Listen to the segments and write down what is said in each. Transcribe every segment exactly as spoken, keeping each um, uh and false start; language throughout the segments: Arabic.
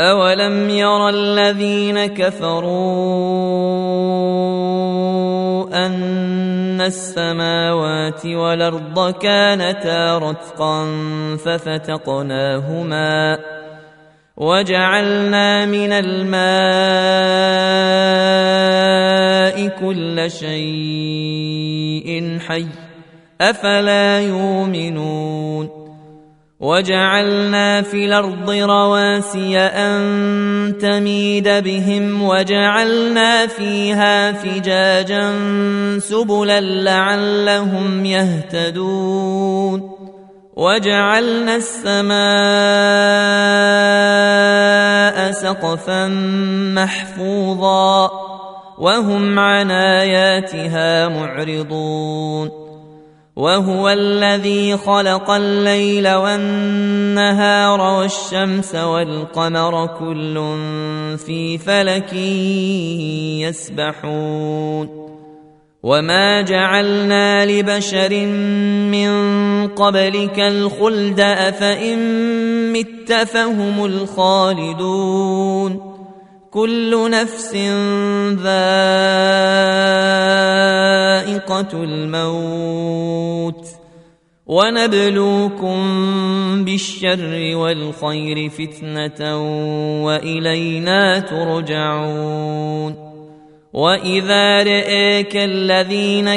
أولم ير الذين كفروا أن السماوات والأرض كانتا رتقا ففتقناهما وجعلنا من الماء كل شيء حي أفلا يؤمنون وجعلنا في الأرض رواسي أن تميد بهم وجعلنا فيها فجاجا سبلا لعلهم يهتدون وجعلنا السماء سقفا محفوظا وهم عن آياتها معرضون وهو الذي خلق الليل والنهار والشمس والقمر كل في فلك يسبحون وما جعلنا لبشر من قبلك الخلد أفإن مت فهم الخالدون كل نفس ذائقة الموت ونبلوكم بالشر والخير فتنة وإلينا ترجعون وإذا رئيك الذين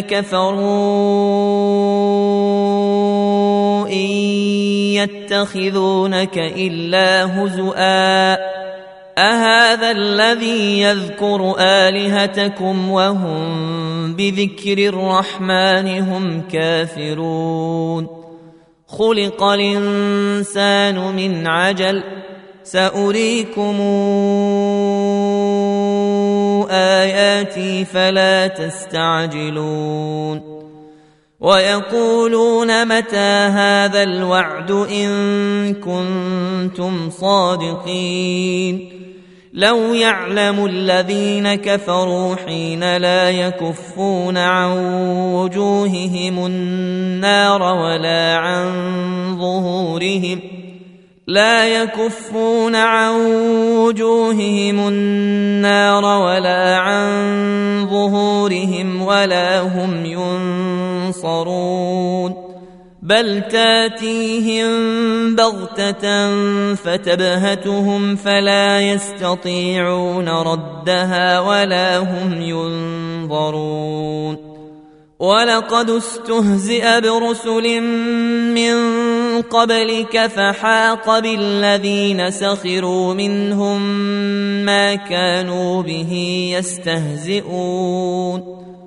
كفروا إن يتخذونك إلا هزؤا أهذا الذي يذكر آلهتكم وهم بذكر الرحمن هم كافرون خلق الإنسان من عجل سأريكم آياتي فلا تستعجلون ويقولون متى هذا الوعد إن كنتم صادقين لو يعلم الذين كفروا حين لا يكفون عن وجوههم النار ولا عن ظهورهم لا يكفون عن وجوههم النار ولا عن ظهورهم ولا هم ينصرون بل تاتيهم بغتة فتبهتهم فلا يستطيعون ردها ولا هم ينظرون ولقد استهزئ برسل من قبلك فحاق بالذين سخروا منهم ما كانوا به يستهزئون